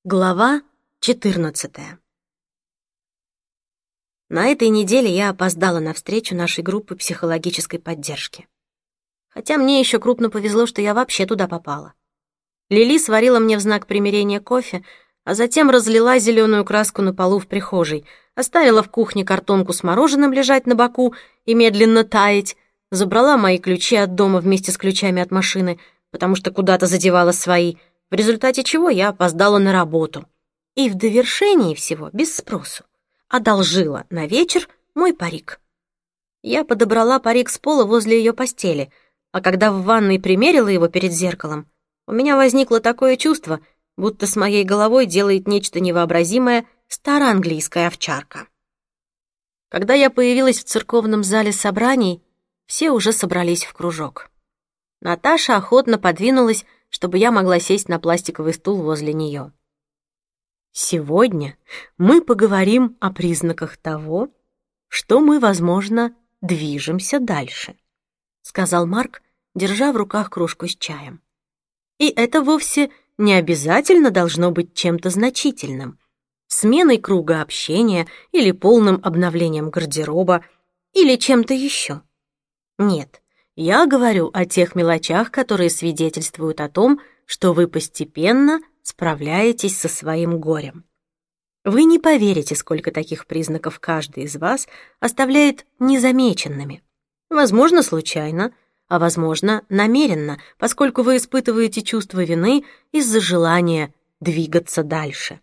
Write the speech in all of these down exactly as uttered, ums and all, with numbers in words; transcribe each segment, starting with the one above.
Глава четырнадцатая. На этой неделе я опоздала на встречу нашей группы психологической поддержки. Хотя мне еще крупно повезло, что я вообще туда попала. Лили сварила мне в знак примирения кофе, а затем разлила зеленую краску на полу в прихожей, оставила в кухне картонку с мороженым лежать на боку и медленно таять, забрала мои ключи от дома вместе с ключами от машины, потому что куда-то задевала свои, в результате чего я опоздала на работу. И в довершении всего, без спросу, одолжила на вечер мой парик. Я подобрала парик с пола возле ее постели, а когда в ванной примерила его перед зеркалом, у меня возникло такое чувство, будто с моей головой делает нечто невообразимое староанглийская овчарка. Когда я появилась в церковном зале собраний, все уже собрались в кружок. Наташа охотно подвинулась, чтобы я могла сесть на пластиковый стул возле нее. Сегодня мы поговорим о признаках того, что мы, возможно, движемся дальше, сказал Марк, держа в руках кружку с чаем. И это вовсе не обязательно должно быть чем-то значительным, сменой круга общения или полным обновлением гардероба или чем-то еще. Нет. Я говорю о тех мелочах, которые свидетельствуют о том, что вы постепенно справляетесь со своим горем. Вы не поверите, сколько таких признаков каждый из вас оставляет незамеченными. Возможно, случайно, а возможно, намеренно, поскольку вы испытываете чувство вины из-за желания двигаться дальше.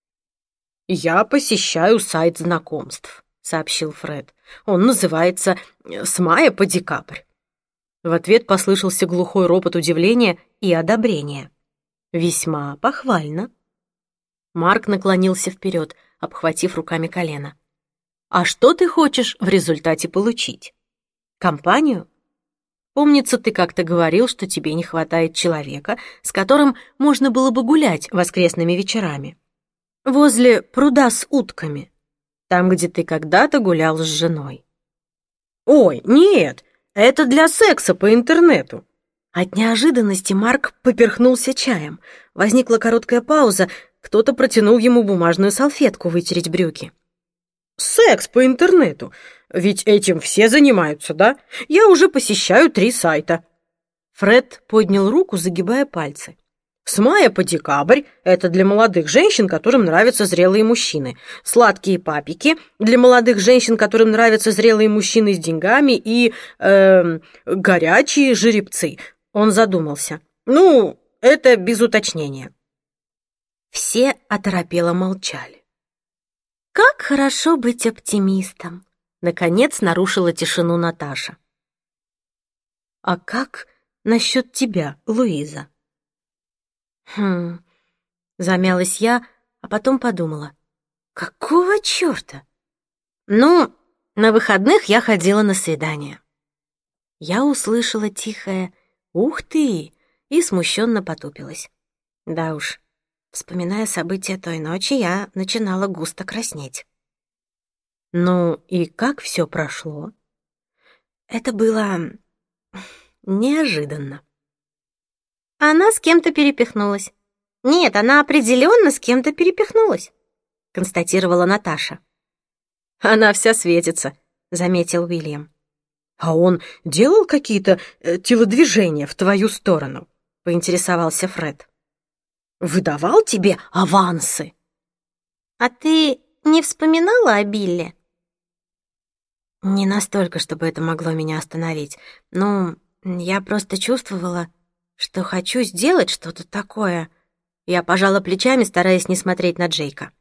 «Я посещаю сайт знакомств», — сообщил Фред. «Он называется «С мая по декабрь». В ответ послышался глухой ропот удивления и одобрения. Весьма похвально. Марк наклонился вперед, обхватив руками колено. «А что ты хочешь в результате получить? Компанию? Помнится, ты как-то говорил, что тебе не хватает человека, с которым можно было бы гулять воскресными вечерами. Возле пруда с утками, там, где ты когда-то гулял с женой». «Ой, нет! Это для секса по интернету». От неожиданности Марк поперхнулся чаем. Возникла короткая пауза, кто-то протянул ему бумажную салфетку вытереть брюки. «Секс по интернету. Ведь этим все занимаются, да? Я уже посещаю три сайта». Фред поднял руку, загибая пальцы. «С мая по декабрь — это для молодых женщин, которым нравятся зрелые мужчины. Сладкие папики — для молодых женщин, которым нравятся зрелые мужчины с деньгами. И э, горячие жеребцы». Он задумался. «Ну, это без уточнения». Все оторопело молчали. «Как хорошо быть оптимистом!» Наконец нарушила тишину Наташа. «А как насчет тебя, Луиза?» «Хм...» — замялась я, а потом подумала. «Какого чёрта?» «Ну, на выходных я ходила на свидание». Я услышала тихое «Ух ты!» и смущенно потупилась. Да уж, вспоминая события той ночи, я начинала густо краснеть. «Ну и как всё прошло?» Это было неожиданно. Она с кем-то перепихнулась. Нет, она определенно с кем-то перепихнулась, констатировала Наташа. Она вся светится, заметил Уильям. А он делал какие-то э, телодвижения в твою сторону? Поинтересовался Фред. Выдавал тебе авансы? А ты не вспоминала о Билли? Не настолько, чтобы это могло меня остановить. Ну, я просто чувствовала, что хочу сделать что-то такое. Я пожала плечами, стараясь не смотреть на Джейка.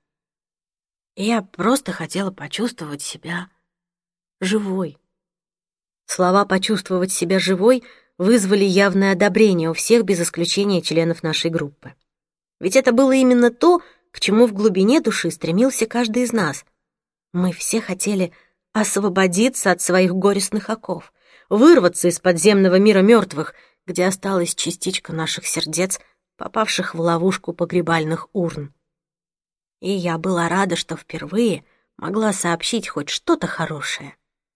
Я просто хотела почувствовать себя живой. Слова «почувствовать себя живой» вызвали явное одобрение у всех без исключения членов нашей группы. Ведь это было именно то, к чему в глубине души стремился каждый из нас. Мы все хотели освободиться от своих горестных оков, вырваться из подземного мира мертвых, где осталась частичка наших сердец, попавших в ловушку погребальных урн. И я была рада, что впервые могла сообщить хоть что-то хорошее.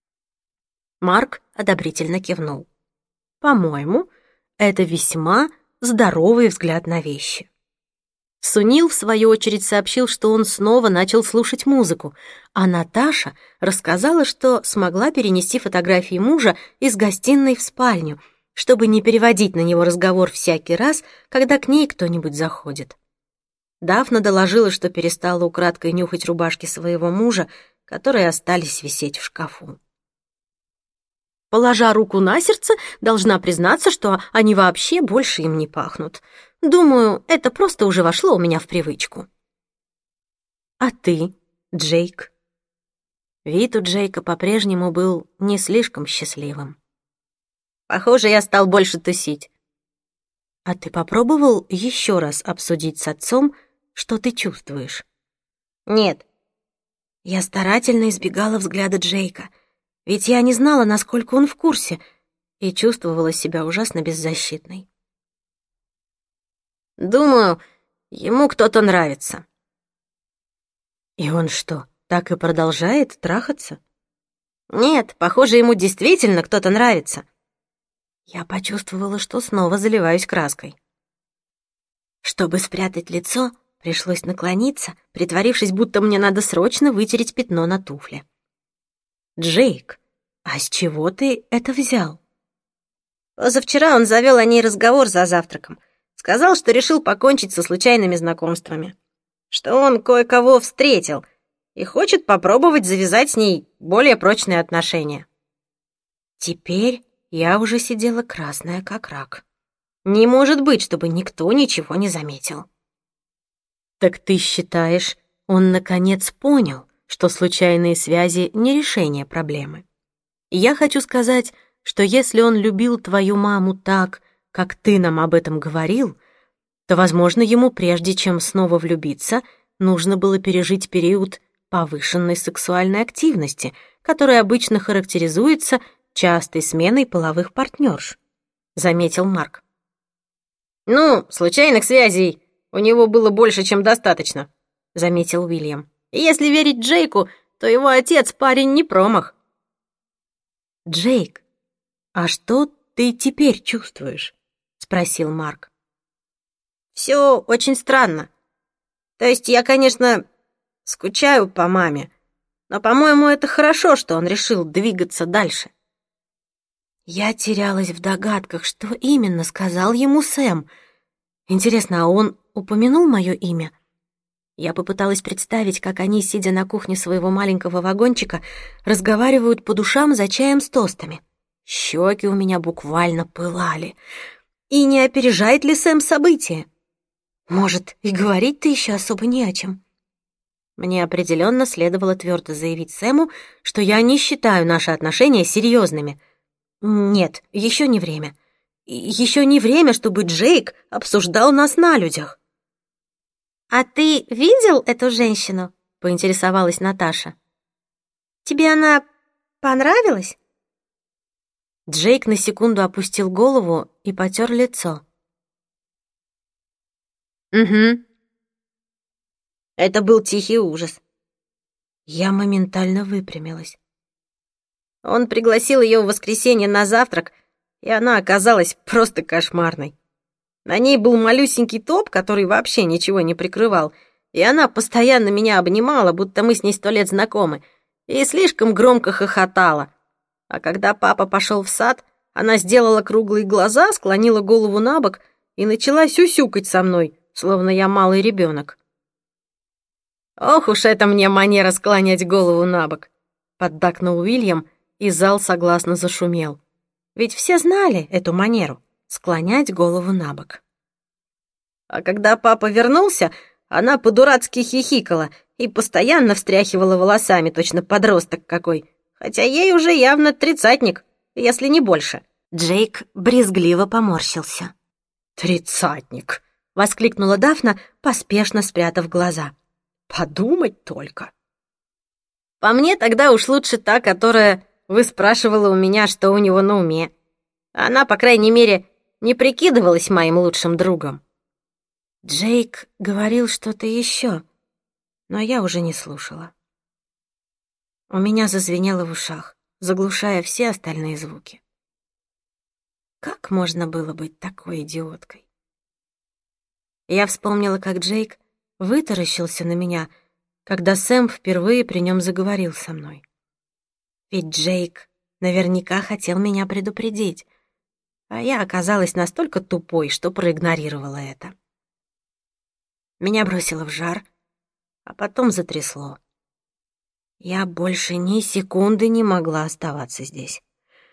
Марк одобрительно кивнул. По-моему, это весьма здоровый взгляд на вещи. Сунил, в свою очередь, сообщил, что он снова начал слушать музыку, а Наташа рассказала, что смогла перенести фотографии мужа из гостиной в спальню, чтобы не переводить на него разговор всякий раз, когда к ней кто-нибудь заходит. Дафна доложила, что перестала украдкой нюхать рубашки своего мужа, которые остались висеть в шкафу. Положа руку на сердце, должна признаться, что они вообще больше им не пахнут. Думаю, это просто уже вошло у меня в привычку. А ты, Джейк? Вид у Джейка по-прежнему был не слишком счастливым. Похоже, я стал больше тусить. А ты попробовал еще раз обсудить с отцом, что ты чувствуешь? Нет. Я старательно избегала взгляда Джейка, ведь я не знала, насколько он в курсе, и чувствовала себя ужасно беззащитной. Думаю, ему кто-то нравится. И он что, так и продолжает трахаться? Нет, похоже, ему действительно кто-то нравится. Я почувствовала, что снова заливаюсь краской. Чтобы спрятать лицо, пришлось наклониться, притворившись, будто мне надо срочно вытереть пятно на туфле. «Джейк, а с чего ты это взял?» Позавчера он завел о ней разговор за завтраком. Сказал, что решил покончить со случайными знакомствами. Что он кое-кого встретил и хочет попробовать завязать с ней более прочные отношения. Теперь я уже сидела красная как рак. Не может быть, чтобы никто ничего не заметил. Так ты считаешь, он наконец понял, что случайные связи не решение проблемы? Я хочу сказать, что если он любил твою маму так, как ты нам об этом говорил, то, возможно, ему, прежде чем снова влюбиться, нужно было пережить период повышенной сексуальной активности, который обычно характеризуется частой сменой половых партнерш, заметил Марк. Ну, случайных связей у него было больше, чем достаточно, заметил Уильям. И если верить Джейку, то его отец парень не промах. Джейк, а что ты теперь чувствуешь? Спросил Марк. Все очень странно. То есть я, конечно, скучаю по маме, но, по-моему, это хорошо, что он решил двигаться дальше. Я терялась в догадках, что именно сказал ему Сэм. Интересно, а он упомянул мое имя? Я попыталась представить, как они, сидя на кухне своего маленького вагончика, разговаривают по душам за чаем с тостами. Щеки у меня буквально пылали. И не опережает ли Сэм события? Может, и говорить-то еще особо не о чем. Мне определенно следовало твердо заявить Сэму, что я не считаю наши отношения серьезными. Нет, еще не время. Еще не время, чтобы Джейк обсуждал нас на людях. «А ты видел эту женщину?» — поинтересовалась Наташа. «Тебе она понравилась?» Джейк на секунду опустил голову и потер лицо. «Угу». Это был тихий ужас. Я моментально выпрямилась. Он пригласил ее в воскресенье на завтрак, и она оказалась просто кошмарной. На ней был малюсенький топ, который вообще ничего не прикрывал, и она постоянно меня обнимала, будто мы с ней сто лет знакомы, и слишком громко хохотала. А когда папа пошел в сад, она сделала круглые глаза, склонила голову на бок и начала сюсюкать со мной, словно я малый ребенок. «Ох уж это мне манера склонять голову на бок», — поддакнул Уильям, и зал согласно зашумел. Ведь все знали эту манеру — склонять голову на бок. А когда папа вернулся, она по-дурацки хихикала и постоянно встряхивала волосами, точно подросток какой, хотя ей уже явно тридцатник, если не больше. Джейк брезгливо поморщился. «Тридцатник!» — воскликнула Дафна, поспешно спрятав глаза. «Подумать только!» По мне, тогда уж лучше та, которая выспрашивала у меня, что у него на уме. Она, по крайней мере, не прикидывалась моим лучшим другом. Джейк говорил что-то еще, но я уже не слушала. У меня зазвенело в ушах, заглушая все остальные звуки. Как можно было быть такой идиоткой? Я вспомнила, как Джейк вытаращился на меня, когда Сэм впервые при нем заговорил со мной. Ведь Джейк наверняка хотел меня предупредить, а я оказалась настолько тупой, что проигнорировала это. Меня бросило в жар, а потом затрясло. Я больше ни секунды не могла оставаться здесь.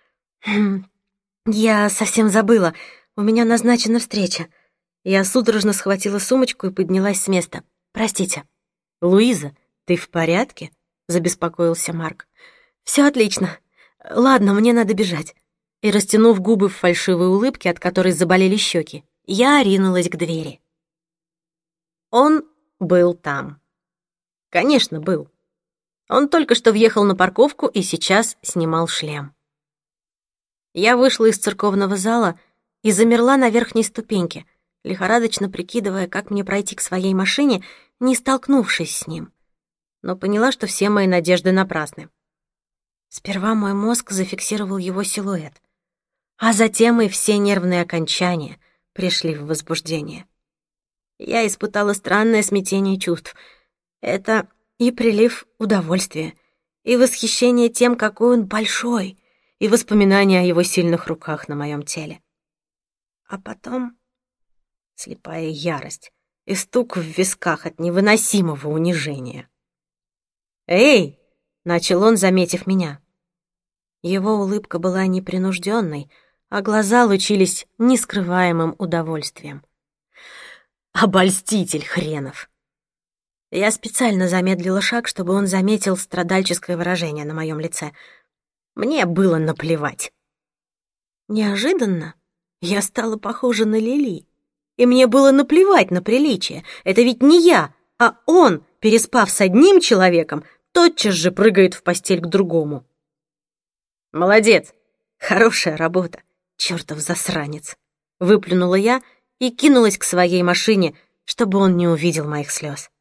«Я совсем забыла, у меня назначена встреча». Я судорожно схватила сумочку и поднялась с места. «Простите». «Луиза, ты в порядке?» — забеспокоился Марк. «Всё отлично. Ладно, мне надо бежать». И, растянув губы в фальшивой улыбке, от которой заболели щеки, я ринулась к двери. Он был там. Конечно, был. Он только что въехал на парковку и сейчас снимал шлем. Я вышла из церковного зала и замерла на верхней ступеньке, лихорадочно прикидывая, как мне пройти к своей машине, не столкнувшись с ним. Но поняла, что все мои надежды напрасны. Сперва мой мозг зафиксировал его силуэт, а затем и все нервные окончания пришли в возбуждение. Я испытала странное смятение чувств. Это и прилив удовольствия, и восхищение тем, какой он большой, и воспоминания о его сильных руках на моем теле. А потом слепая ярость и стук в висках от невыносимого унижения. «Эй!» — начал он, заметив меня. Его улыбка была непринужденной, а глаза лучились нескрываемым удовольствием. «Обольститель хренов!» Я специально замедлила шаг, чтобы он заметил страдальческое выражение на моем лице. Мне было наплевать. Неожиданно я стала похожа на Лили, и мне было наплевать на приличие. Это ведь не я, а он, переспав с одним человеком, тотчас же прыгает в постель к другому. «Молодец! Хорошая работа, чертов засранец!» — выплюнула я и кинулась к своей машине, чтобы он не увидел моих слез.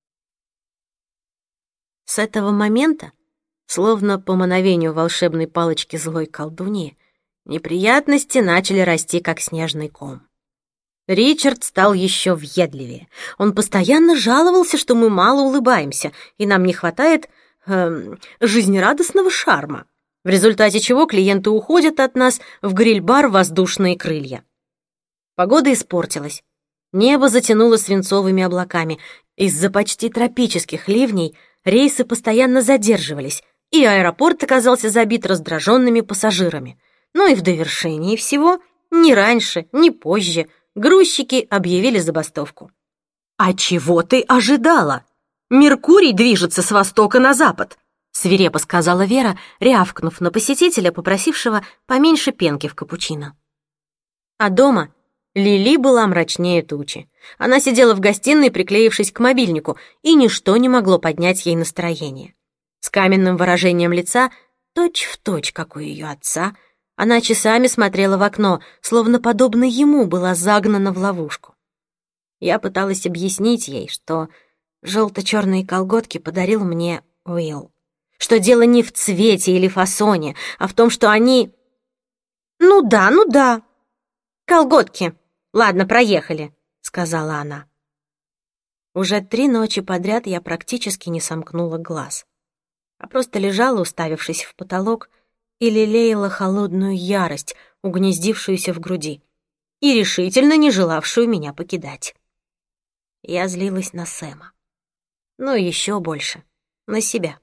С этого момента, словно по мановению волшебной палочки злой колдуньи, неприятности начали расти, как снежный ком. Ричард стал еще въедливее. Он постоянно жаловался, что мы мало улыбаемся, и нам не хватает эм, жизнерадостного шарма, в результате чего клиенты уходят от нас в гриль-бар «Воздушные крылья». Погода испортилась. Небо затянуло свинцовыми облаками. Из-за почти тропических ливней рейсы постоянно задерживались, и аэропорт оказался забит раздраженными пассажирами. Ну и в довершении всего, ни раньше, ни позже, грузчики объявили забастовку. «А чего ты ожидала? Меркурий движется с востока на запад», — свирепо сказала Вера, рявкнув на посетителя, попросившего поменьше пенки в капучино. А дома Лили была мрачнее тучи. Она сидела в гостиной, приклеившись к мобильнику, и ничто не могло поднять ей настроение. С каменным выражением лица, точь-в-точь, как у ее отца, она часами смотрела в окно, словно подобно ему была загнана в ловушку. Я пыталась объяснить ей, что желто-черные колготки подарил мне Уилл, что дело не в цвете или фасоне, а в том, что они... «Ну да, ну да, колготки. Ладно, проехали», — сказала она. Уже три ночи подряд я практически не сомкнула глаз, а просто лежала, уставившись в потолок, и лелеяла холодную ярость, угнездившуюся в груди, и решительно не желавшую меня покидать. Я злилась на Сэма, но еще больше на себя.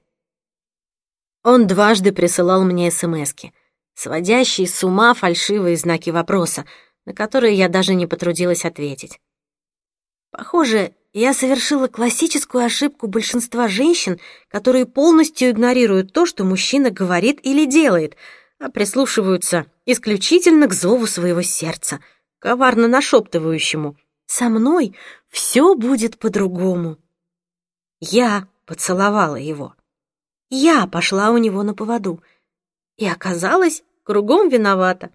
Он дважды присылал мне смски, сводящие с ума фальшивые знаки вопроса, на которые я даже не потрудилась ответить. Похоже, я совершила классическую ошибку большинства женщин, которые полностью игнорируют то, что мужчина говорит или делает, а прислушиваются исключительно к зову своего сердца, коварно нашептывающему: «Со мной все будет по-другому». Я поцеловала его. Я пошла у него на поводу и оказалась кругом виновата.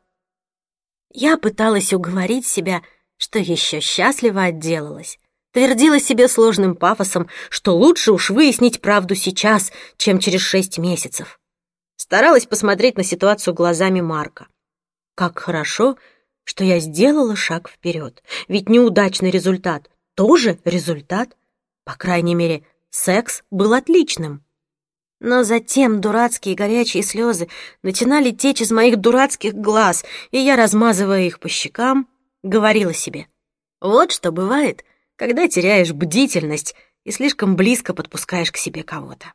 Я пыталась уговорить себя, что еще счастливо отделалась. Твердила себе сложным пафосом, что лучше уж выяснить правду сейчас, чем через шесть месяцев. Старалась посмотреть на ситуацию глазами Марка. Как хорошо, что я сделала шаг вперед, ведь неудачный результат тоже результат. По крайней мере, секс был отличным. Но затем дурацкие горячие слезы начинали течь из моих дурацких глаз, и я, размазывая их по щекам, говорила себе: вот что бывает, когда теряешь бдительность и слишком близко подпускаешь к себе кого-то.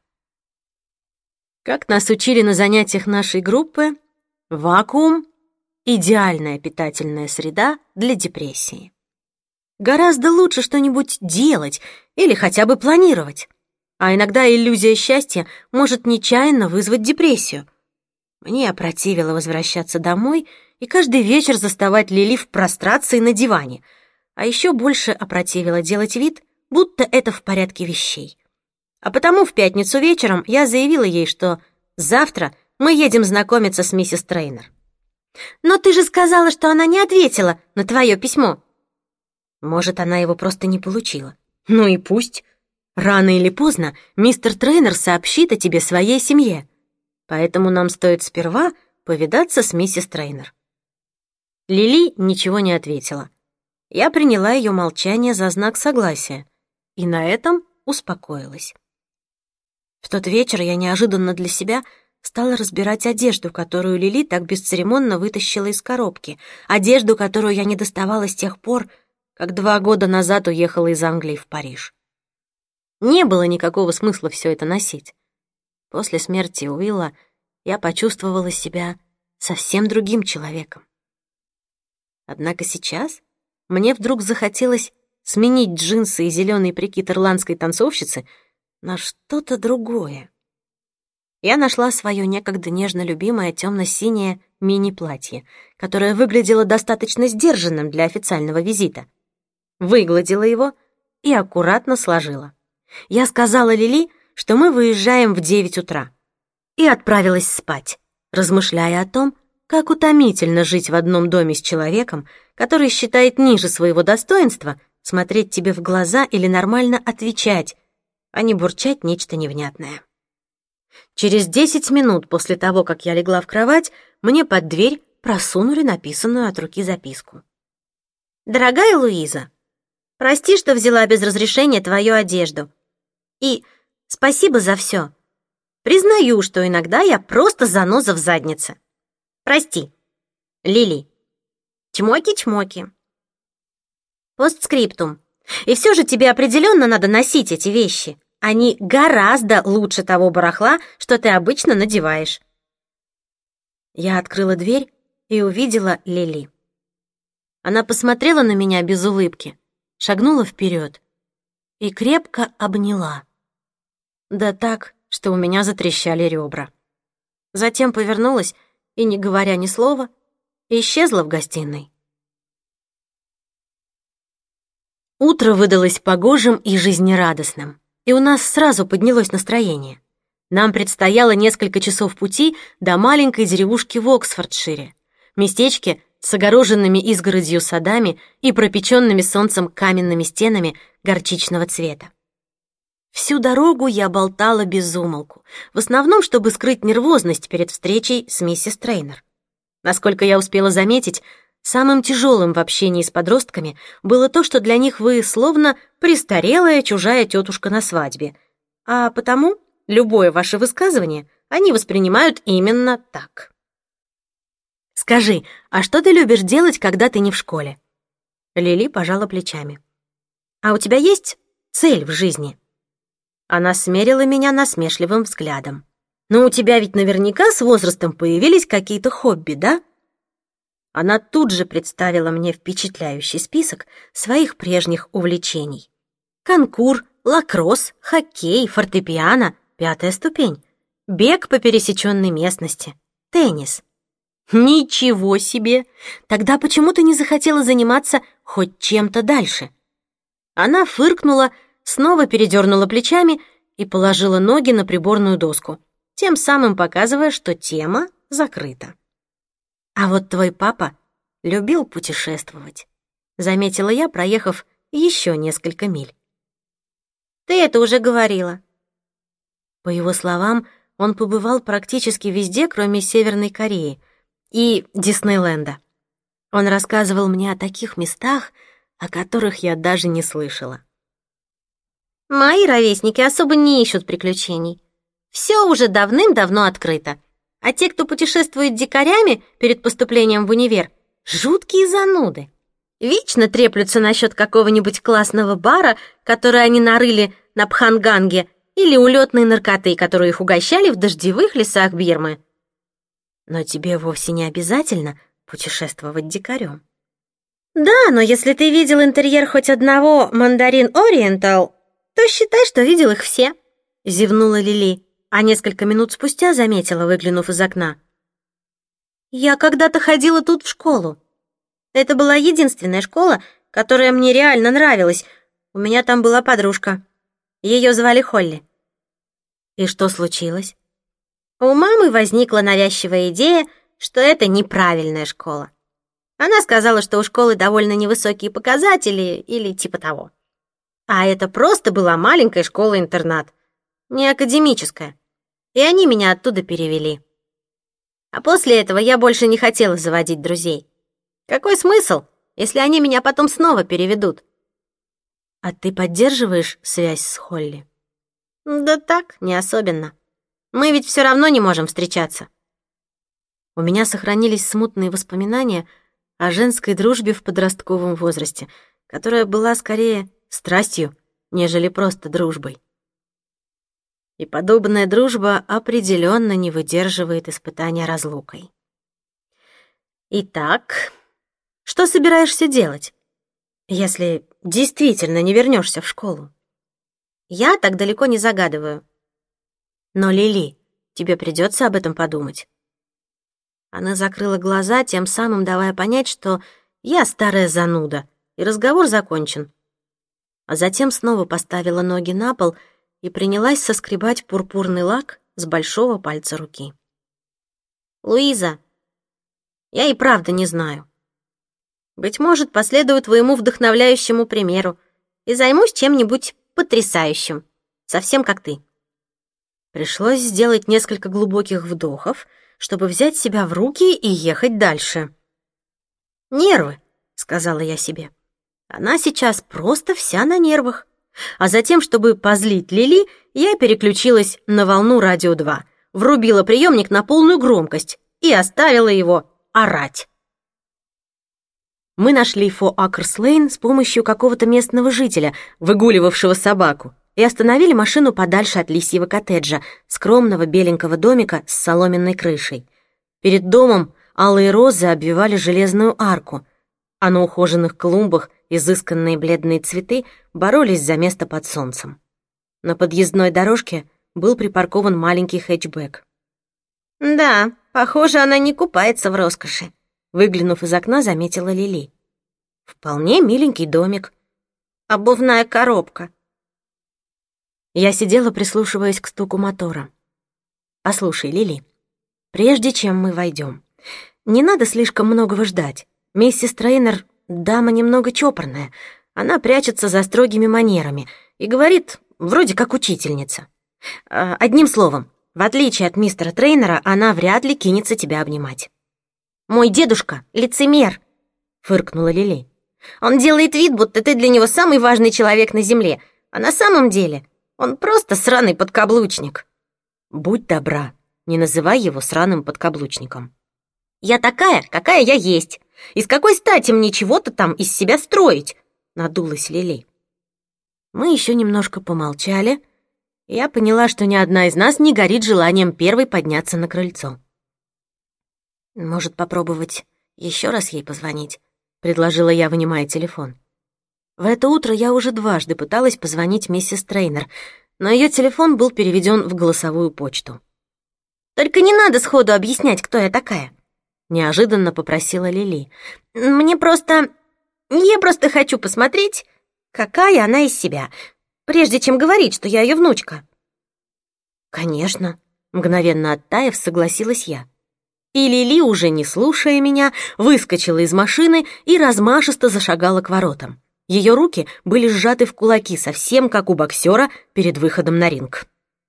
Как нас учили на занятиях нашей группы, вакуум — идеальная питательная среда для депрессии. Гораздо лучше что-нибудь делать или хотя бы планировать. А иногда иллюзия счастья может нечаянно вызвать депрессию. Мне опротивило возвращаться домой и каждый вечер заставать Лили в прострации на диване, а еще больше опротивило делать вид, будто это в порядке вещей. А потому в пятницу вечером я заявила ей, что завтра мы едем знакомиться с миссис Трейнер. «Но ты же сказала, что она не ответила на твое письмо». Может, она его просто не получила. Ну и пусть. Рано или поздно мистер Трейнер сообщит о тебе своей семье. Поэтому нам стоит сперва повидаться с миссис Трейнер. Лили ничего не ответила. Я приняла ее молчание за знак согласия и на этом успокоилась. В тот вечер я неожиданно для себя стала разбирать одежду, которую Лили так бесцеремонно вытащила из коробки, одежду, которую я не доставала с тех пор, как два года назад уехала из Англии в Париж. Не было никакого смысла все это носить. После смерти Уилла я почувствовала себя совсем другим человеком. Однако сейчас мне вдруг захотелось сменить джинсы и зеленый прикид ирландской танцовщицы на что-то другое. Я нашла свое некогда нежно любимое темно-синее мини-платье, которое выглядело достаточно сдержанным для официального визита. Выгладила его и аккуратно сложила. Я сказала Лили, что мы выезжаем в девять утра, и отправилась спать, размышляя о том, как утомительно жить в одном доме с человеком, который считает ниже своего достоинства смотреть тебе в глаза или нормально отвечать, а не бурчать нечто невнятное. Через десять минут после того, как я легла в кровать, мне под дверь просунули написанную от руки записку. «Дорогая Луиза, прости, что взяла без разрешения твою одежду. И спасибо за все. Признаю, что иногда я просто заноза в заднице. Прости. Лили. Чмоки-чмоки. Постскриптум. И все же тебе определенно надо носить эти вещи. Они гораздо лучше того барахла, что ты обычно надеваешь». Я открыла дверь и увидела Лили. Она посмотрела на меня без улыбки, шагнула вперед и крепко обняла. Да так, что у меня затрещали ребра. Затем повернулась и, не говоря ни слова, исчезла в гостиной. Утро выдалось погожим и жизнерадостным, и у нас сразу поднялось настроение. Нам предстояло несколько часов пути до маленькой деревушки в Оксфордшире, местечке с огороженными изгородью садами и пропеченными солнцем каменными стенами горчичного цвета. Всю дорогу я болтала без умолку, в основном, чтобы скрыть нервозность перед встречей с миссис Трейнер. Насколько я успела заметить, самым тяжелым в общении с подростками было то, что для них вы словно престарелая чужая тетушка на свадьбе, а потому любое ваше высказывание они воспринимают именно так. «Скажи, а что ты любишь делать, когда ты не в школе?» Лили пожала плечами. «А у тебя есть цель в жизни?» Она смерила меня насмешливым взглядом. «Но у тебя ведь наверняка с возрастом появились какие-то хобби, да?» Она тут же представила мне впечатляющий список своих прежних увлечений. Конкур, лакросс, хоккей, фортепиано, пятая ступень, бег по пересеченной местности, теннис. Ничего себе! Тогда почему ты не захотела заниматься хоть чем-то дальше? Она фыркнула, снова передернула плечами и положила ноги на приборную доску, тем самым показывая, что тема закрыта. «А вот твой папа любил путешествовать», — заметила я, проехав еще несколько миль. «Ты это уже говорила». По его словам, он побывал практически везде, кроме Северной Кореи и Диснейленда. Он рассказывал мне о таких местах, о которых я даже не слышала. Мои ровесники особо не ищут приключений. Все уже давным-давно открыто. А те, кто путешествует дикарями перед поступлением в универ, жуткие зануды. Вечно треплются насчет какого-нибудь классного бара, который они нарыли на Пханганге, или улетной наркоты, которую их угощали в дождевых лесах Бирмы. Но тебе вовсе не обязательно путешествовать дикарем. Да, но если ты видел интерьер хоть одного Мандарин Ориентал, то считай, что видел их все, зевнула Лили, а несколько минут спустя заметила, выглянув из окна. Я когда-то ходила тут в школу. Это была единственная школа, которая мне реально нравилась. У меня там была подружка. Ее звали Холли. И что случилось? У мамы возникла навязчивая идея, что это неправильная школа. Она сказала, что у школы довольно невысокие показатели или типа того. А это просто была маленькая школа-интернат, не академическая. И они меня оттуда перевели. А после этого я больше не хотела заводить друзей. Какой смысл, если они меня потом снова переведут? А ты поддерживаешь связь с Холли? Да так, не особенно. Мы ведь все равно не можем встречаться. У меня сохранились смутные воспоминания о женской дружбе в подростковом возрасте, которая была скорее страстью, нежели просто дружбой. И подобная дружба определенно не выдерживает испытания разлукой. Итак, что собираешься делать, если действительно не вернешься в школу? Я так далеко не загадываю. Но, Лили, тебе придется об этом подумать. Она закрыла глаза, тем самым давая понять, что я старая зануда, и разговор закончен. А затем снова поставила ноги на пол и принялась соскребать пурпурный лак с большого пальца руки. «Луиза, я и правда не знаю. Быть может, последую твоему вдохновляющему примеру и займусь чем-нибудь потрясающим, совсем как ты». Пришлось сделать несколько глубоких вдохов, чтобы взять себя в руки и ехать дальше. «Нервы», — сказала я себе. «Она сейчас просто вся на нервах». А затем, чтобы позлить Лили, я переключилась на волну радио два, врубила приемник на полную громкость и оставила его орать. Мы нашли Фо Акерс-Лейн с помощью какого-то местного жителя, выгуливавшего собаку, и остановили машину подальше от лисьего коттеджа, скромного беленького домика с соломенной крышей. Перед домом алые розы обвивали железную арку, а на ухоженных клумбах изысканные бледные цветы боролись за место под солнцем. На подъездной дорожке был припаркован маленький хэтчбэк. «Да, похоже, она не купается в роскоши», — выглянув из окна, заметила Лили. «Вполне миленький домик. Обувная коробка». Я сидела, прислушиваясь к стуку мотора. «Послушай, Лили, прежде чем мы войдем, не надо слишком многого ждать. Миссис Трейнер — дама немного чопорная. Она прячется за строгими манерами и говорит, вроде как учительница. Одним словом, в отличие от мистера Трейнера, она вряд ли кинется тебя обнимать». «Мой дедушка — лицемер», — фыркнула Лили. «Он делает вид, будто ты для него самый важный человек на земле, а на самом деле он просто сраный подкаблучник». «Будь добра, не называй его сраным подкаблучником». «Я такая, какая я есть. И с какой стати мне чего-то там из себя строить?» — надулась Лили. Мы еще немножко помолчали, и я поняла, что ни одна из нас не горит желанием первой подняться на крыльцо. «Может, попробовать еще раз ей позвонить?» — предложила я, вынимая телефон. В это утро я уже дважды пыталась позвонить миссис Трейнер, но ее телефон был переведен в голосовую почту. «Только не надо сходу объяснять, кто я такая», — неожиданно попросила Лили. «Мне просто... Я просто хочу посмотреть, какая она из себя, прежде чем говорить, что я ее внучка». «Конечно», — мгновенно оттаив, согласилась я. И Лили, уже не слушая меня, выскочила из машины и размашисто зашагала к воротам. Ее руки были сжаты в кулаки, совсем как у боксера перед выходом на ринг.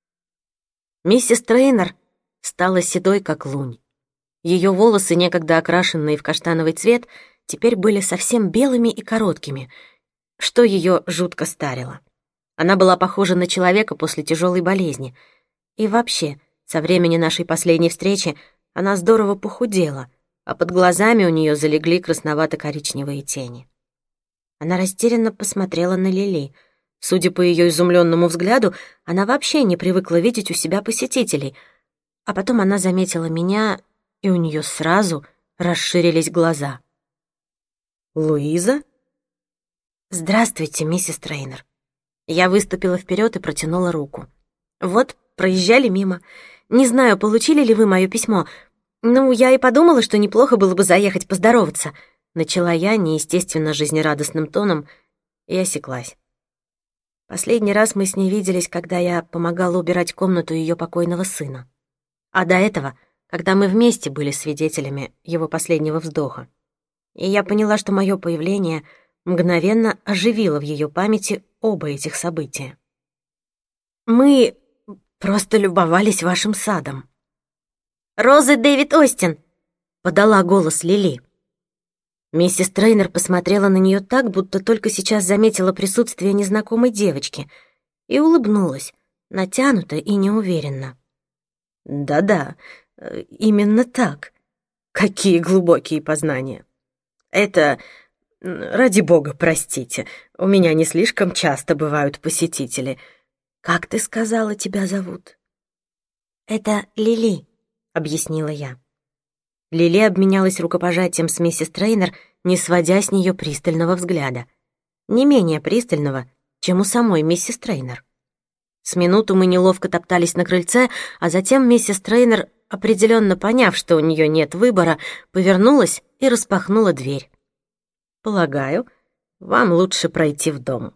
Миссис Трейнер стала седой, как лунь. Ее волосы, некогда окрашенные в каштановый цвет, теперь были совсем белыми и короткими, что ее жутко старило. Она была похожа на человека после тяжелой болезни. И вообще, со времени нашей последней встречи она здорово похудела, а под глазами у нее залегли красновато-коричневые тени. Она растерянно посмотрела на Лили. Судя по ее изумленному взгляду, она вообще не привыкла видеть у себя посетителей. А потом она заметила меня, и у нее сразу расширились глаза. «Луиза?» «Здравствуйте, миссис Трейнер». Я выступила вперед и протянула руку. «Вот, проезжали мимо. Не знаю, получили ли вы мое письмо. Ну, я и подумала, что неплохо было бы заехать поздороваться». Начала я неестественно жизнерадостным тоном и осеклась. Последний раз мы с ней виделись, когда я помогала убирать комнату ее покойного сына. А до этого, когда мы вместе были свидетелями его последнего вздоха. И я поняла, что мое появление мгновенно оживило в ее памяти оба этих события. «Мы просто любовались вашим садом». «Розы Дэвид Остин!» — подала голос Лили. Миссис Трейнер посмотрела на нее так, будто только сейчас заметила присутствие незнакомой девочки, и улыбнулась, натянуто и неуверенно. «Да-да, именно так. Какие глубокие познания. Это, ради бога, простите, у меня не слишком часто бывают посетители. Как ты сказала, тебя зовут?» «Это Лили», — объяснила я. Лили обменялась рукопожатием с миссис Трейнер, не сводя с нее пристального взгляда. Не менее пристального, чем у самой миссис Трейнер. С минуту мы неловко топтались на крыльце, а затем миссис Трейнер, определенно поняв, что у нее нет выбора, повернулась и распахнула дверь. «Полагаю, вам лучше пройти в дом».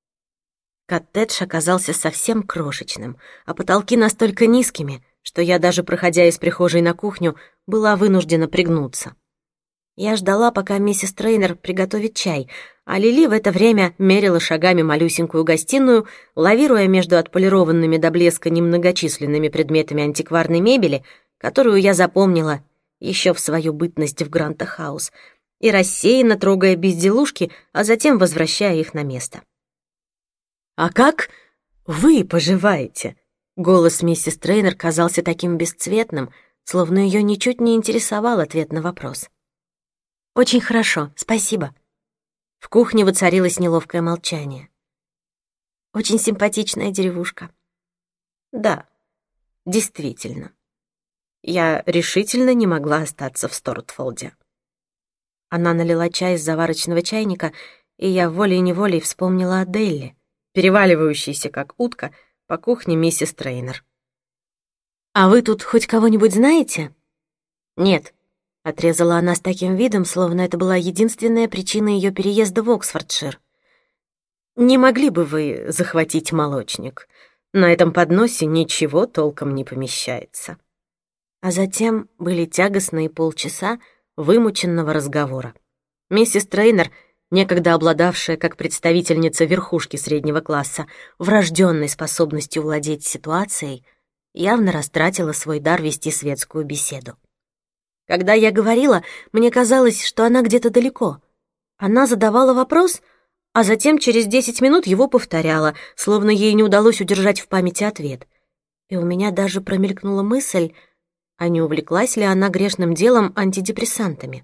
Коттедж оказался совсем крошечным, а потолки настолько низкими, что я, даже проходя из прихожей на кухню, была вынуждена пригнуться. Я ждала, пока миссис Трейнер приготовит чай, а Лили в это время мерила шагами малюсенькую гостиную, лавируя между отполированными до блеска немногочисленными предметами антикварной мебели, которую я запомнила еще в свою бытность в Гранта-хаус, и рассеянно трогая безделушки, а затем возвращая их на место. «А как вы поживаете?» Голос миссис Трейнер казался таким бесцветным, словно ее ничуть не интересовал ответ на вопрос. «Очень хорошо, спасибо». В кухне воцарилось неловкое молчание. «Очень симпатичная деревушка». «Да, действительно. Я решительно не могла остаться в Стортфолде». Она налила чай из заварочного чайника, и я волей-неволей вспомнила о Делли, переваливающейся, как утка, по кухне миссис Трейнер. «А вы тут хоть кого-нибудь знаете?» «Нет», — отрезала она с таким видом, словно это была единственная причина ее переезда в Оксфордшир. «Не могли бы вы захватить молочник? На этом подносе ничего толком не помещается». А затем были тягостные полчаса вымученного разговора. Миссис Трейнер, некогда обладавшая как представительница верхушки среднего класса врожденной способностью владеть ситуацией, явно растратила свой дар вести светскую беседу. Когда я говорила, мне казалось, что она где-то далеко. Она задавала вопрос, а затем через десять минут его повторяла, словно ей не удалось удержать в памяти ответ. И у меня даже промелькнула мысль, а не увлеклась ли она грешным делом антидепрессантами.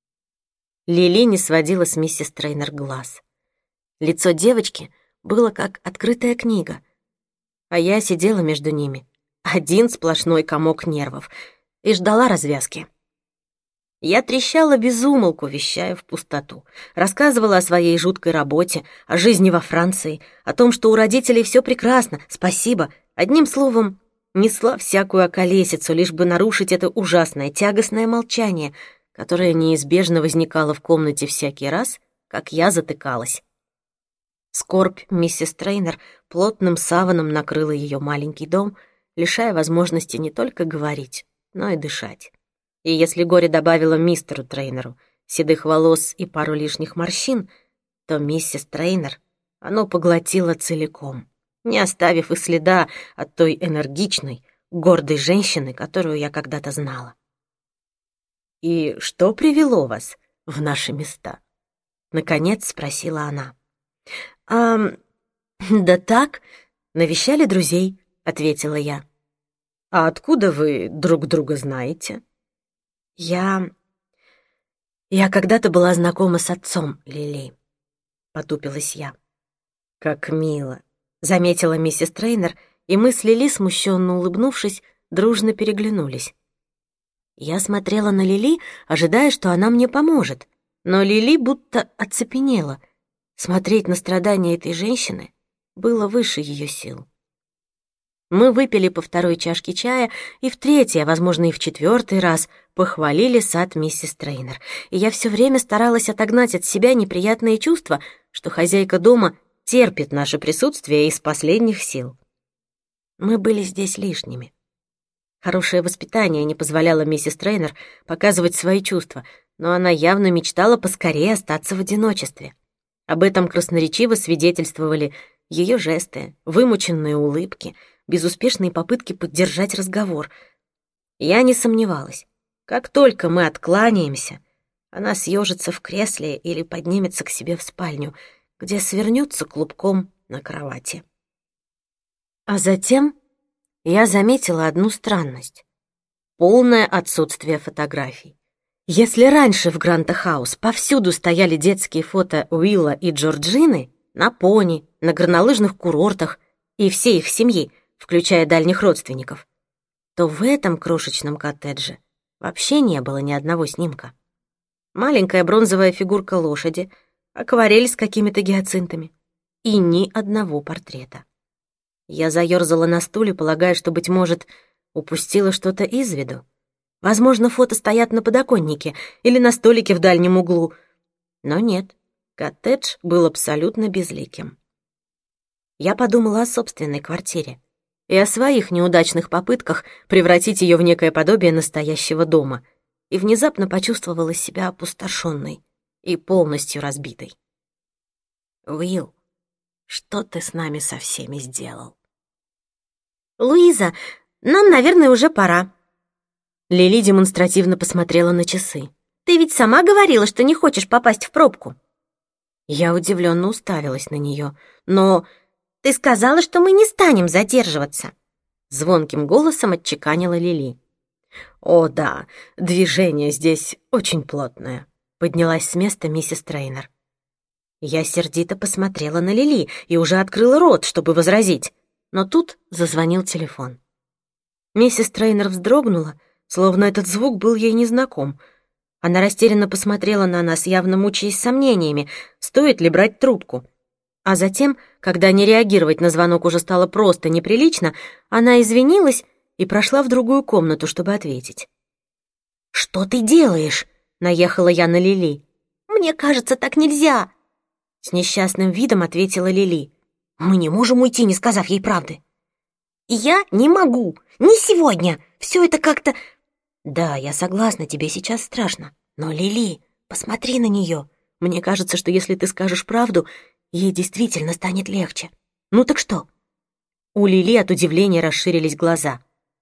Лили не сводила с миссис Трейнер глаз. Лицо девочки было как открытая книга, а я сидела между ними, один сплошной комок нервов, и ждала развязки. Я трещала без умолку, вещая в пустоту, рассказывала о своей жуткой работе, о жизни во Франции, о том, что у родителей все прекрасно, спасибо, одним словом, несла всякую околесицу, лишь бы нарушить это ужасное, тягостное молчание, которое неизбежно возникало в комнате всякий раз, как я затыкалась. Скорбь миссис Трейнер плотным саваном накрыла ее маленький дом, лишая возможности не только говорить, но и дышать. И если горе добавило мистеру Трейнеру седых волос и пару лишних морщин, то миссис Трейнер оно поглотило целиком, не оставив и следа от той энергичной, гордой женщины, которую я когда-то знала. «И что привело вас в наши места?» — наконец спросила она. «А, да так, навещали друзей», — ответила я. «А откуда вы друг друга знаете?» «Я... я когда-то была знакома с отцом Лили», — потупилась я. «Как мило», — заметила миссис Трейнер, и мы с Лили, смущенно улыбнувшись, дружно переглянулись. Я смотрела на Лили, ожидая, что она мне поможет, но Лили будто оцепенела. Смотреть на страдания этой женщины было выше ее сил. Мы выпили по второй чашке чая и в третий, а, возможно, и в четвертый раз похвалили сад миссис Трейнер, и я все время старалась отогнать от себя неприятные чувства, что хозяйка дома терпит наше присутствие из последних сил. Мы были здесь лишними. Хорошее воспитание не позволяло миссис Трейнер показывать свои чувства, но она явно мечтала поскорее остаться в одиночестве. Об этом красноречиво свидетельствовали ее жесты, вымученные улыбки, безуспешные попытки поддержать разговор. Я не сомневалась. Как только мы откланяемся, она съежится в кресле или поднимется к себе в спальню, где свернется клубком на кровати. А затем я заметила одну странность — полное отсутствие фотографий. Если раньше в Гранта-хаус повсюду стояли детские фото Уилла и Джорджины на пони, на горнолыжных курортах и всей их семьи, включая дальних родственников, то в этом крошечном коттедже вообще не было ни одного снимка. Маленькая бронзовая фигурка лошади, акварель с какими-то гиацинтами и ни одного портрета. Я заёрзала на стуле, полагая, что, быть может, упустила что-то из виду. Возможно, фото стоят на подоконнике или на столике в дальнем углу. Но нет, коттедж был абсолютно безликим. Я подумала о собственной квартире и о своих неудачных попытках превратить ее в некое подобие настоящего дома, и внезапно почувствовала себя опустошенной и полностью разбитой. «Уилл, что ты с нами со всеми сделал?» «Луиза, нам, наверное, уже пора». Лили демонстративно посмотрела на часы. «Ты ведь сама говорила, что не хочешь попасть в пробку». Я удивленно уставилась на нее. «Но ты сказала, что мы не станем задерживаться», — звонким голосом отчеканила Лили. «О, да, движение здесь очень плотное», — поднялась с места миссис Трейнер. Я сердито посмотрела на Лили и уже открыла рот, чтобы возразить. Но тут зазвонил телефон. Миссис Трейнер вздрогнула, словно этот звук был ей незнаком. Она растерянно посмотрела на нас, явно мучаясь сомнениями, стоит ли брать трубку. А затем, когда не реагировать на звонок уже стало просто неприлично, она извинилась и прошла в другую комнату, чтобы ответить. «Что ты делаешь?» — наехала я на Лили. «Мне кажется, так нельзя!» С несчастным видом ответила Лили. «Мы не можем уйти, не сказав ей правды». «Я не могу, не сегодня, все это как-то...» «Да, я согласна, тебе сейчас страшно. Но, Лили, посмотри на нее. Мне кажется, что если ты скажешь правду, ей действительно станет легче. Ну так что?» У Лили от удивления расширились глаза.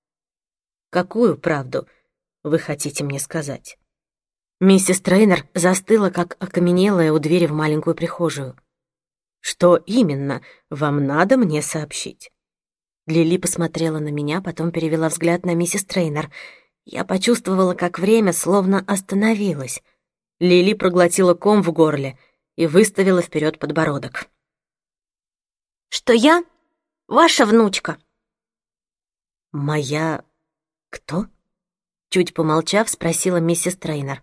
«Какую правду вы хотите мне сказать?» Миссис Трейнер застыла, как окаменелая у двери в маленькую прихожую. «Что именно вам надо мне сообщить?» Лили посмотрела на меня, потом перевела взгляд на миссис Трейнер. Я почувствовала, как время словно остановилось. Лили проглотила ком в горле и выставила вперед подбородок. «Что я ваша внучка». «Моя... кто?» Чуть помолчав, спросила миссис Трейнер.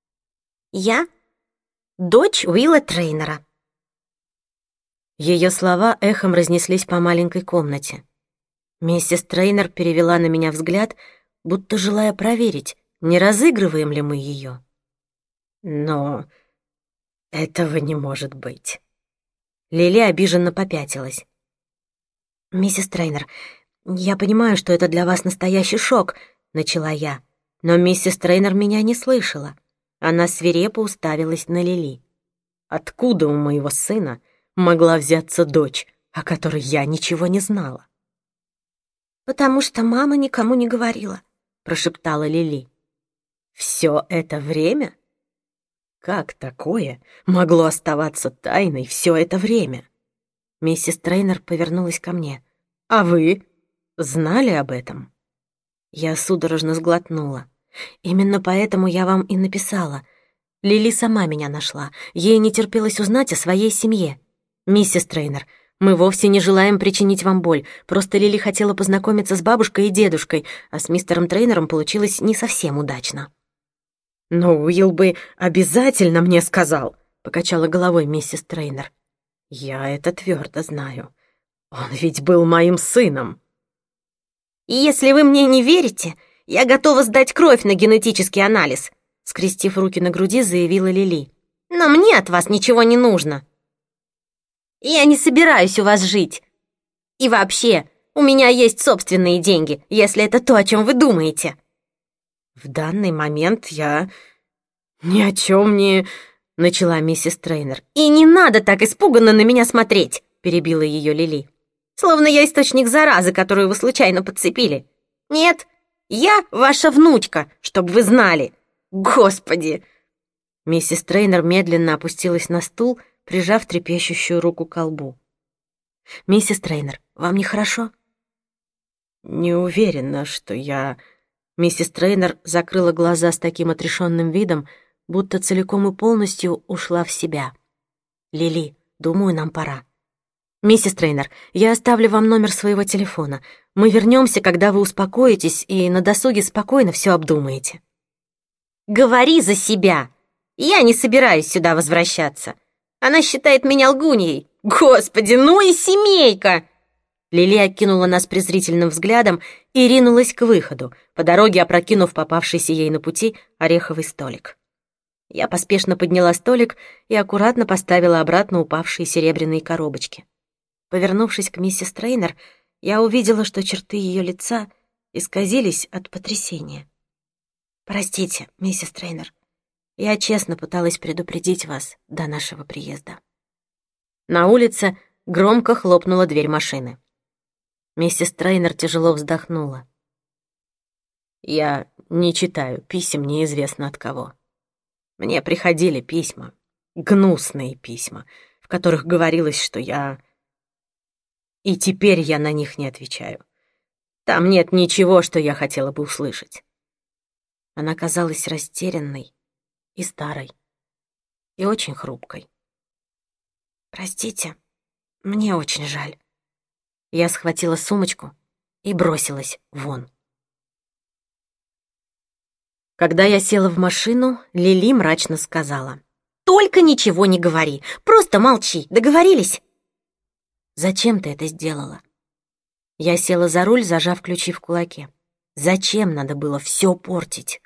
«Я дочь Уилла Трейнера». Ее слова эхом разнеслись по маленькой комнате. Миссис Трейнер перевела на меня взгляд, будто желая проверить, не разыгрываем ли мы ее. Но этого не может быть. Лили обиженно попятилась. «Миссис Трейнер, я понимаю, что это для вас настоящий шок», — начала я. Но миссис Трейнер меня не слышала. Она свирепо уставилась на Лили. «Откуда у моего сына могла взяться дочь, о которой я ничего не знала?» «Потому что мама никому не говорила», — прошептала Лили. «Все это время?» Как такое могло оставаться тайной все это время? Миссис Трейнер повернулась ко мне. А вы знали об этом? Я судорожно сглотнула. Именно поэтому я вам и написала. Лили сама меня нашла. Ей не терпелось узнать о своей семье. Миссис Трейнер, мы вовсе не желаем причинить вам боль. Просто Лили хотела познакомиться с бабушкой и дедушкой, а с мистером Трейнером получилось не совсем удачно. «Но Уилл бы обязательно мне сказал», — покачала головой миссис Трейнер. «Я это твердо знаю. Он ведь был моим сыном». И если вы мне не верите, я готова сдать кровь на генетический анализ, скрестив руки на груди, заявила Лили. Но мне от вас ничего не нужно. Я не собираюсь у вас жить. И вообще, у меня есть собственные деньги, если это то, о чем вы думаете. В данный момент я ни о чем не... начала миссис Трейнер. И не надо так испуганно на меня смотреть, перебила ее Лили. Словно я источник заразы, которую вы случайно подцепили. Нет, я ваша внучка, чтобы вы знали. Господи!» Миссис Трейнер медленно опустилась на стул, прижав трепещущую руку к колбу. «Миссис Трейнер, вам нехорошо?» «Не уверена, что я...» Миссис Трейнер закрыла глаза с таким отрешенным видом, будто целиком и полностью ушла в себя. «Лили, думаю, нам пора. Миссис Трейнер, я оставлю вам номер своего телефона. Мы вернемся, когда вы успокоитесь и на досуге спокойно все обдумаете». «Говори за себя! Я не собираюсь сюда возвращаться. Она считает меня лгуньей. Господи, ну и семейка!» Лили окинула нас презрительным взглядом и ринулась к выходу, по дороге опрокинув попавшийся ей на пути ореховый столик. Я поспешно подняла столик и аккуратно поставила обратно упавшие серебряные коробочки. Повернувшись к миссис Трейнер, я увидела, что черты ее лица исказились от потрясения. «Простите, миссис Трейнер, я честно пыталась предупредить вас до нашего приезда». На улице громко хлопнула дверь машины. Миссис Трейнер тяжело вздохнула. «Я не читаю писем неизвестно от кого. Мне приходили письма, гнусные письма, в которых говорилось, что я... И теперь я на них не отвечаю. Там нет ничего, что я хотела бы услышать». Она казалась растерянной и старой, и очень хрупкой. «Простите, мне очень жаль». Я схватила сумочку и бросилась вон. Когда я села в машину, Лили мрачно сказала: «Только ничего не говори, просто молчи, договорились?» «Зачем ты это сделала?» Я села за руль, зажав ключи в кулаке. Зачем надо было все портить?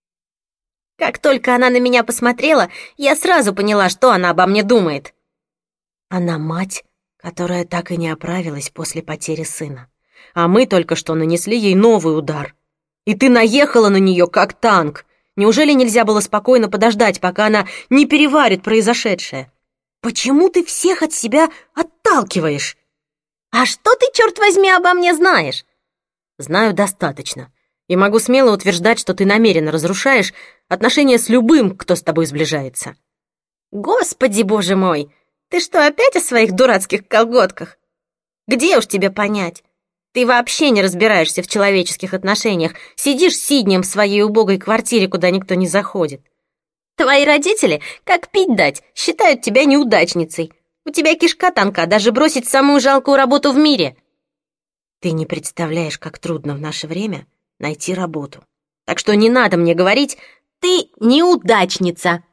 Как только она на меня посмотрела, я сразу поняла, что она обо мне думает. Она мать, которая так и не оправилась после потери сына. А мы только что нанесли ей новый удар. И ты наехала на нее, как танк. Неужели нельзя было спокойно подождать, пока она не переварит произошедшее? Почему ты всех от себя отталкиваешь? А что ты, черт возьми, обо мне знаешь? Знаю достаточно. И могу смело утверждать, что ты намеренно разрушаешь отношения с любым, кто с тобой сближается. Господи, боже мой! Ты что, опять о своих дурацких колготках? Где уж тебе понять? Ты вообще не разбираешься в человеческих отношениях. Сидишь сиднем в своей убогой квартире, куда никто не заходит. Твои родители, как пить дать, считают тебя неудачницей. У тебя кишка тонка, даже бросить самую жалкую работу в мире. Ты не представляешь, как трудно в наше время найти работу. Так что не надо мне говорить, ты неудачница.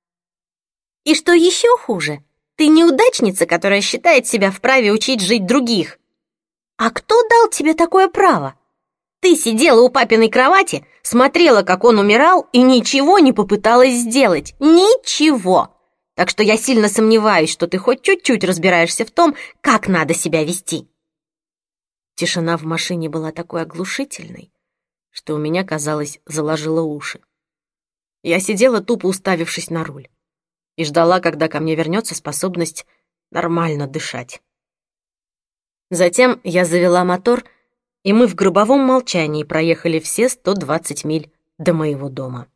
И что еще хуже, ты неудачница, которая считает себя вправе учить жить других. А кто дал тебе такое право? Ты сидела у папиной кровати, смотрела, как он умирал, и ничего не попыталась сделать. Ничего. Так что я сильно сомневаюсь, что ты хоть чуть-чуть разбираешься в том, как надо себя вести. Тишина в машине была такой оглушительной, что у меня, казалось, заложило уши. Я сидела, тупо уставившись на руль, и ждала, когда ко мне вернется способность нормально дышать. Затем я завела мотор, и мы в гробовом молчании проехали все сто двадцать миль до моего дома.